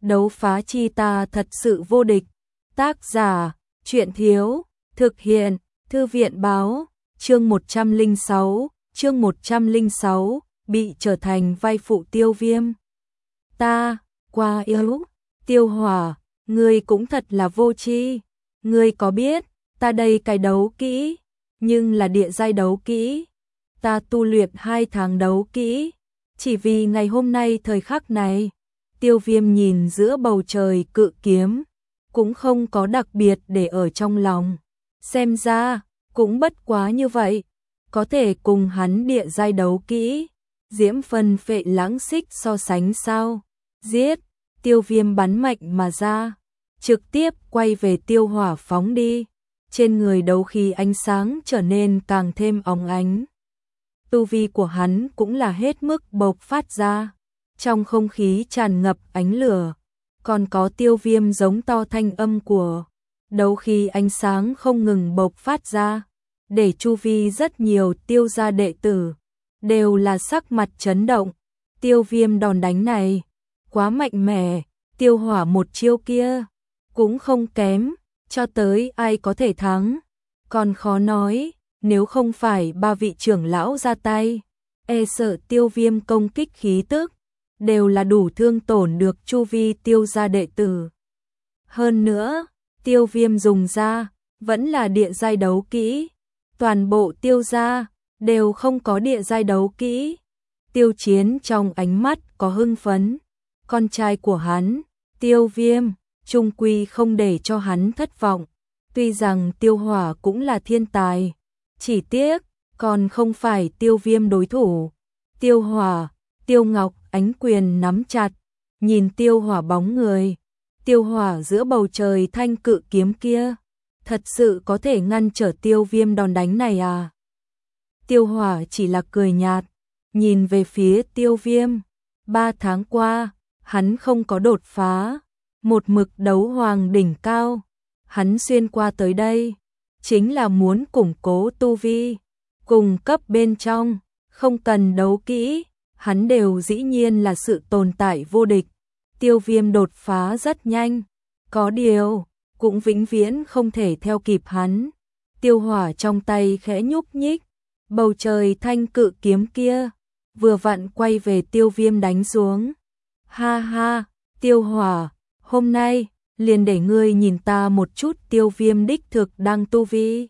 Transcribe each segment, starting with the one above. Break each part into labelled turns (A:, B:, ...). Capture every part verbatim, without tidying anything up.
A: đấu phá chi ta thật sự vô địch. Tác giả, Truyện Thiếu, thực hiện, Thư viện Báo, chương một trăm lẻ sáu, chương một trăm lẻ sáu, bị trở thành vai phụ Tiêu Viêm. Ta, quá yếu, Tiêu Hỏa, ngươi cũng thật là vô tri. Ngươi có biết, ta đây cái đấu kỹ, nhưng là địa giai đấu kỹ. Ta tu luyện hai tháng đấu kỹ, chỉ vì ngày hôm nay thời khắc này. Tiêu Viêm nhìn giữa bầu trời cự kiếm, cũng không có đặc biệt để ở trong lòng. Xem ra, cũng bất quá như vậy, có thể cùng hắn địa giai đấu kỹ, diễm phân phệ lãng xích so sánh sao? Giết! Tiêu Viêm bắn mạnh mà ra, trực tiếp quay về Tiêu Hỏa phóng đi. Trên người đấu khí ánh sáng trở nên càng thêm óng ánh. Tu vi của hắn cũng là hết mức bộc phát ra. Trong không khí tràn ngập ánh lửa, còn có Tiêu Viêm giống to thanh âm của đấu khí ánh sáng không ngừng bộc phát ra, để chu vi rất nhiều tiêu gia đệ tử đều là sắc mặt chấn động. Tiêu Viêm đòn đánh này quá mạnh mẽ, Tiêu Hỏa một chiêu kia cũng không kém, cho tới ai có thể thắng còn khó nói. Nếu không phải ba vị trưởng lão ra tay, e sợ Tiêu Viêm công kích khí tức đều là đủ thương tổn được chu vi tiêu gia đệ tử. Hơn nữa, Tiêu Viêm dùng ra vẫn là địa giai đấu kỹ, toàn bộ tiêu gia đều không có địa giai đấu kỹ. Tiêu Chiến trong ánh mắt có hưng phấn, con trai của hắn, Tiêu Viêm, chung quy không để cho hắn thất vọng. Tuy rằng Tiêu Hỏa cũng là thiên tài, chỉ tiếc còn không phải Tiêu Viêm đối thủ. Tiêu Hỏa, Tiêu Ngọc ánh quyền nắm chặt, nhìn Tiêu Hỏa bóng người. Tiêu Hỏa giữa bầu trời thanh cự kiếm kia, thật sự có thể ngăn trở Tiêu Viêm đòn đánh này à? Tiêu Hỏa chỉ là cười nhạt, nhìn về phía Tiêu Viêm. Ba tháng qua, hắn không có đột phá, một mực đấu hoàng đỉnh cao. Hắn xuyên qua tới đây, chính là muốn củng cố tu vi, cùng cấp bên trong, không cần đấu kỹ, hắn đều dĩ nhiên là sự tồn tại vô địch. Tiêu Viêm đột phá rất nhanh, có điều, cũng vĩnh viễn không thể theo kịp hắn. Tiêu Hỏa trong tay khẽ nhúc nhích, bầu trời thanh cự kiếm kia, vừa vặn quay về Tiêu Viêm đánh xuống. Ha ha, Tiêu Hỏa, hôm nay, liền để ngươi nhìn ta một chút Tiêu Viêm đích thực đang tu vi.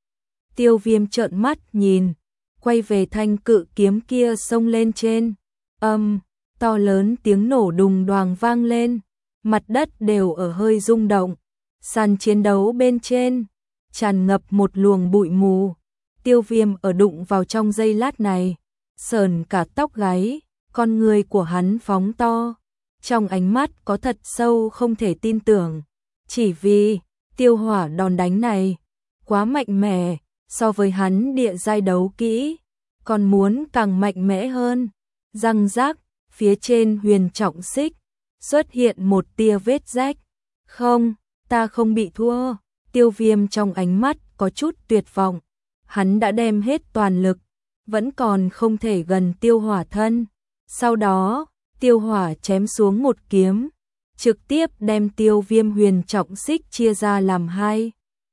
A: Tiêu Viêm trợn mắt nhìn, quay về thanh cự kiếm kia xông lên trên. Âm, to lớn tiếng nổ đùng đoàng vang lên, mặt đất đều ở hơi rung động. Sàn chiến đấu bên trên tràn ngập một luồng bụi mù. Tiêu Viêm ở đụng vào trong giây lát này, sờn cả tóc gáy, con người của hắn phóng to, trong ánh mắt có thật sâu không thể tin tưởng. Chỉ vì Tiêu Hỏa đòn đánh này quá mạnh mẽ, so với hắn địa giai đấu kỹ còn muốn càng mạnh mẽ hơn. Răng rác, phía trên huyền trọng xích xuất hiện một tia vết rách. Không, ta không bị thua. Tiêu Viêm trong ánh mắt có chút tuyệt vọng. Hắn đã đem hết toàn lực, vẫn còn không thể gần Tiêu Hỏa thân. Sau đó, Tiêu Hỏa chém xuống một kiếm, trực tiếp đem Tiêu Viêm huyền trọng xích chia ra làm hai.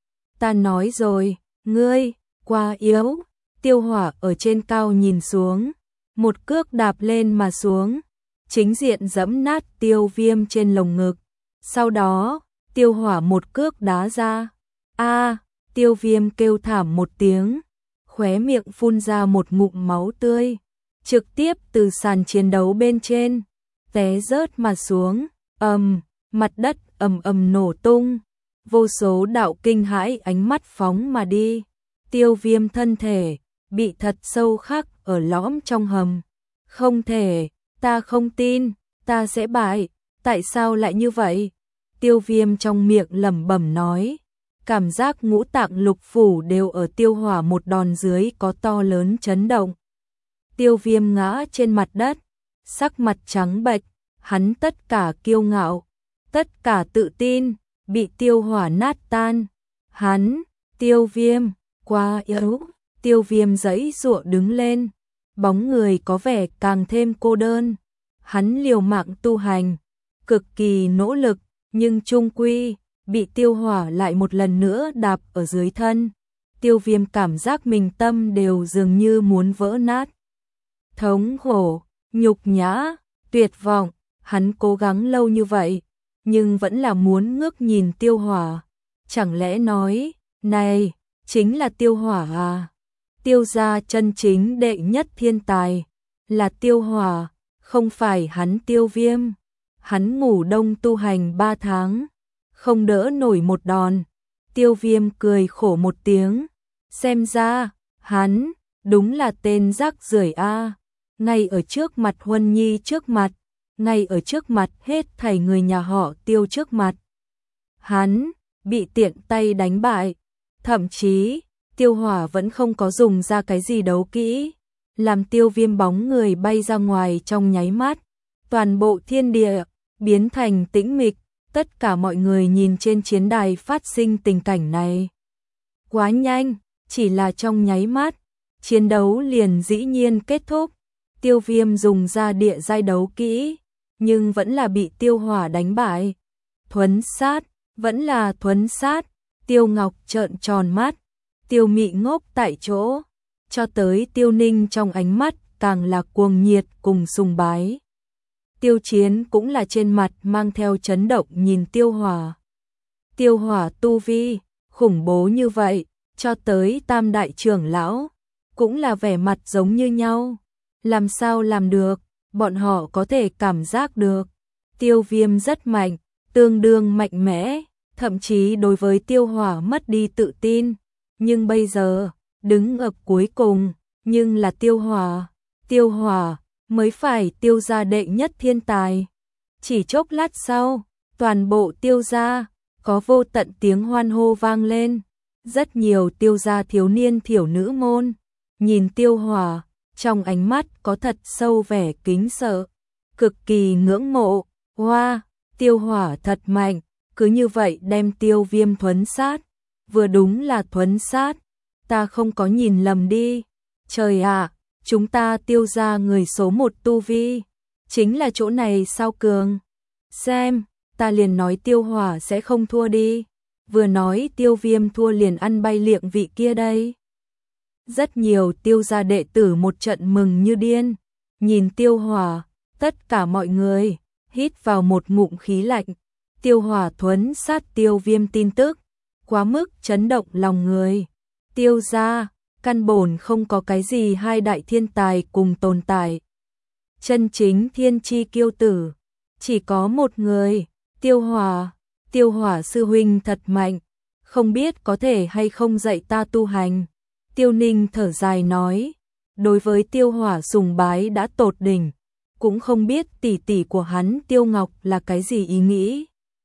A: Ta nói rồi, ngươi quá yếu. Tiêu Hỏa ở trên cao nhìn xuống, một cước đạp lên mà xuống, chính diện giẫm nát Tiêu Viêm trên lồng ngực. Sau đó, Tiêu Hỏa một cước đá ra. A, Tiêu Viêm kêu thảm một tiếng, khóe miệng phun ra một ngụm máu tươi, trực tiếp từ sàn chiến đấu bên trên té rớt mà xuống. Ầm, mặt đất ầm ầm nổ tung, vô số đạo kinh hãi ánh mắt phóng mà đi. Tiêu Viêm thân thể bị thật sâu khắc ở lõm trong hầm. Không thể, ta không tin, ta sẽ bại, tại sao lại như vậy? Tiêu Viêm trong miệng lẩm bẩm nói, cảm giác ngũ tạng lục phủ đều ở Tiêu Hỏa một đòn dưới có to lớn chấn động. Tiêu Viêm ngã trên mặt đất, sắc mặt trắng bệch, hắn tất cả kiêu ngạo, tất cả tự tin, bị Tiêu Hỏa nát tan. Hắn, Tiêu Viêm, quá yếu. Tiêu Viêm giãy giụa đứng lên, bóng người có vẻ càng thêm cô đơn. Hắn liều mạng tu hành, cực kỳ nỗ lực, nhưng chung quy, bị Tiêu Hỏa lại một lần nữa đạp ở dưới thân. Tiêu Viêm cảm giác mình tâm đều dường như muốn vỡ nát. Thống khổ, nhục nhã, tuyệt vọng, hắn cố gắng lâu như vậy, nhưng vẫn là muốn ngước nhìn Tiêu Hỏa. Chẳng lẽ nói, này, chính là Tiêu Hỏa à? Tiêu gia chân chính đệ nhất thiên tài, là Tiêu Hỏa, không phải hắn Tiêu Viêm. Hắn ngủ đông tu hành ba tháng, không đỡ nổi một đòn. Tiêu Viêm cười khổ một tiếng, xem ra, hắn, đúng là tên rác rưởi a. Ngay ở trước mặt Huân Nhi trước mặt, ngay ở trước mặt hết thảy người nhà họ Tiêu trước mặt. Hắn, bị tiện tay đánh bại, thậm chí, Tiêu Hỏa vẫn không có dùng ra cái gì đấu kỹ, làm Tiêu Viêm bóng người bay ra ngoài trong nháy mắt. Toàn bộ thiên địa, biến thành tĩnh mịch, tất cả mọi người nhìn trên chiến đài phát sinh tình cảnh này. Quá nhanh, chỉ là trong nháy mắt, chiến đấu liền dĩ nhiên kết thúc. Tiêu Viêm dùng ra địa giai đấu kỹ, nhưng vẫn là bị Tiêu Hỏa đánh bại. Thuấn sát, vẫn là thuấn sát. Tiêu Ngọc trợn tròn mắt, Tiêu Mị ngốc tại chỗ, cho tới Tiêu Ninh trong ánh mắt càng là cuồng nhiệt cùng sùng bái. Tiêu Chiến cũng là trên mặt mang theo chấn động nhìn Tiêu Hỏa. Tiêu Hỏa tu vi, khủng bố như vậy, cho tới Tam đại trưởng lão, cũng là vẻ mặt giống như nhau. Làm sao làm được, bọn họ có thể cảm giác được. Tiêu Viêm rất mạnh, tương đương mạnh mẽ, thậm chí đối với Tiêu Hỏa mất đi tự tin. Nhưng bây giờ, đứng ở cuối cùng, nhưng là Tiêu Hỏa. Tiêu Hỏa mới phải Tiêu gia đệ nhất thiên tài. Chỉ chốc lát sau, toàn bộ Tiêu gia có vô tận tiếng hoan hô vang lên. Rất nhiều Tiêu gia thiếu niên thiểu nữ môn nhìn Tiêu Hỏa, trong ánh mắt có thật sâu vẻ kính sợ, cực kỳ ngưỡng mộ. Hoa, wow, Tiêu Hỏa thật mạnh, cứ như vậy đem Tiêu Viêm thuấn sát. Vừa đúng là thuấn sát, ta không có nhìn lầm đi. Trời ạ, à, chúng ta Tiêu gia người số một tu vi, chính là chỗ này sao cường? Xem, ta liền nói Tiêu Hỏa sẽ không thua đi. Vừa nói Tiêu Viêm thua liền ăn bay liệng vị kia đây. Rất nhiều Tiêu gia đệ tử một trận mừng như điên, nhìn Tiêu Hỏa, tất cả mọi người hít vào một ngụm khí lạnh. Tiêu Hỏa thuấn sát Tiêu Viêm tin tức, quá mức chấn động lòng người. Tiêu gia, căn bổn không có cái gì hai đại thiên tài cùng tồn tại. Chân chính thiên chi kiêu tử, chỉ có một người, Tiêu Hỏa. Tiêu Hỏa sư huynh thật mạnh, không biết có thể hay không dạy ta tu hành. Tiêu Ninh thở dài nói, đối với Tiêu Hỏa sùng bái đã tột đỉnh, cũng không biết tỷ tỷ của hắn Tiêu Ngọc là cái gì ý nghĩ.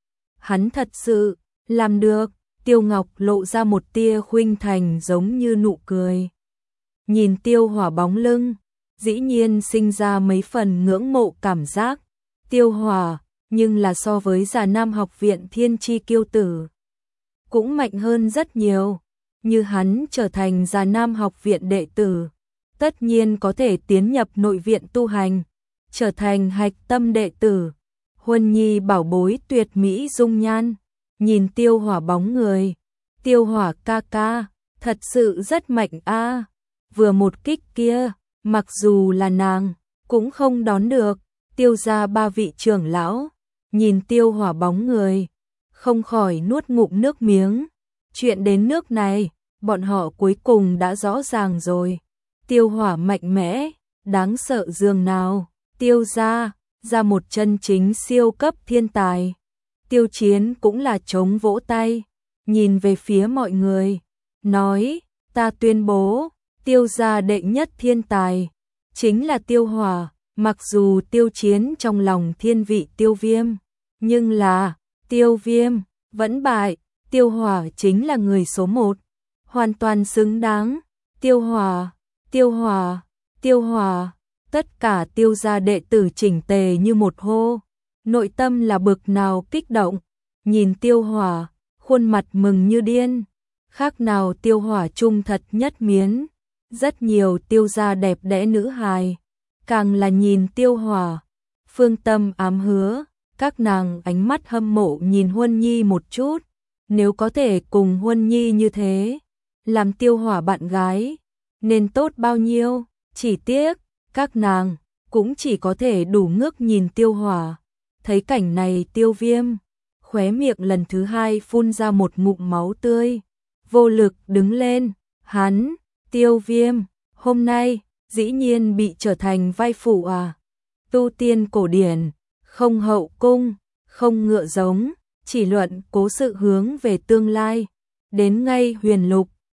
A: Hắn thật sự làm được. Tiêu Ngọc lộ ra một tia khuynh thành giống như nụ cười. Nhìn Tiêu Hỏa bóng lưng, dĩ nhiên sinh ra mấy phần ngưỡng mộ cảm giác. Tiêu Hỏa, nhưng là so với Già Nam học viện thiên chi kiêu tử, cũng mạnh hơn rất nhiều. Như hắn trở thành Già Nam học viện đệ tử, tất nhiên có thể tiến nhập nội viện tu hành, trở thành hạch tâm đệ tử. Huân Nhi bảo bối tuyệt mỹ dung nhan, nhìn Tiêu Hỏa bóng người, Tiêu Hỏa ca ca, thật sự rất mạnh a. Vừa một kích kia, mặc dù là nàng, cũng không đón được. Tiêu gia ba vị trưởng lão, nhìn Tiêu Hỏa bóng người, không khỏi nuốt ngụm nước miếng. Chuyện đến nước này, bọn họ cuối cùng đã rõ ràng rồi. Tiêu Hỏa mạnh mẽ, đáng sợ dường nào. Tiêu gia, ra một chân chính siêu cấp thiên tài. Tiêu Chiến cũng là chống vỗ tay, nhìn về phía mọi người, nói, ta tuyên bố, Tiêu gia đệ nhất thiên tài, chính là Tiêu Hỏa. Mặc dù Tiêu Chiến trong lòng thiên vị Tiêu Viêm, nhưng là, Tiêu Viêm, vẫn bại, Tiêu Hỏa chính là người số một, hoàn toàn xứng đáng. Tiêu Hỏa, Tiêu Hỏa, Tiêu Hỏa, tất cả Tiêu gia đệ tử chỉnh tề như một hô, nội tâm là bực nào kích động, nhìn Tiêu Hỏa, khuôn mặt mừng như điên, khác nào Tiêu Hỏa trung thật nhất miến. Rất nhiều Tiêu gia đẹp đẽ nữ hài, càng là nhìn Tiêu Hỏa, phương tâm ám hứa, Các nàng ánh mắt hâm mộ nhìn Huân Nhi một chút, nếu có thể cùng Huân Nhi như thế, làm Tiêu Hỏa bạn gái, nên tốt bao nhiêu, chỉ tiếc, các nàng cũng chỉ có thể đủ ngước nhìn Tiêu Hỏa. Thấy cảnh này Tiêu Viêm, khóe miệng lần thứ hai phun ra một ngụm máu tươi, vô lực đứng lên, hắn, Tiêu Viêm, hôm nay, dĩ nhiên bị trở thành vai phụ à. Tu tiên cổ điển, không hậu cung, không ngựa giống, chỉ luận cố sự hướng về tương lai, đến ngay huyền lục,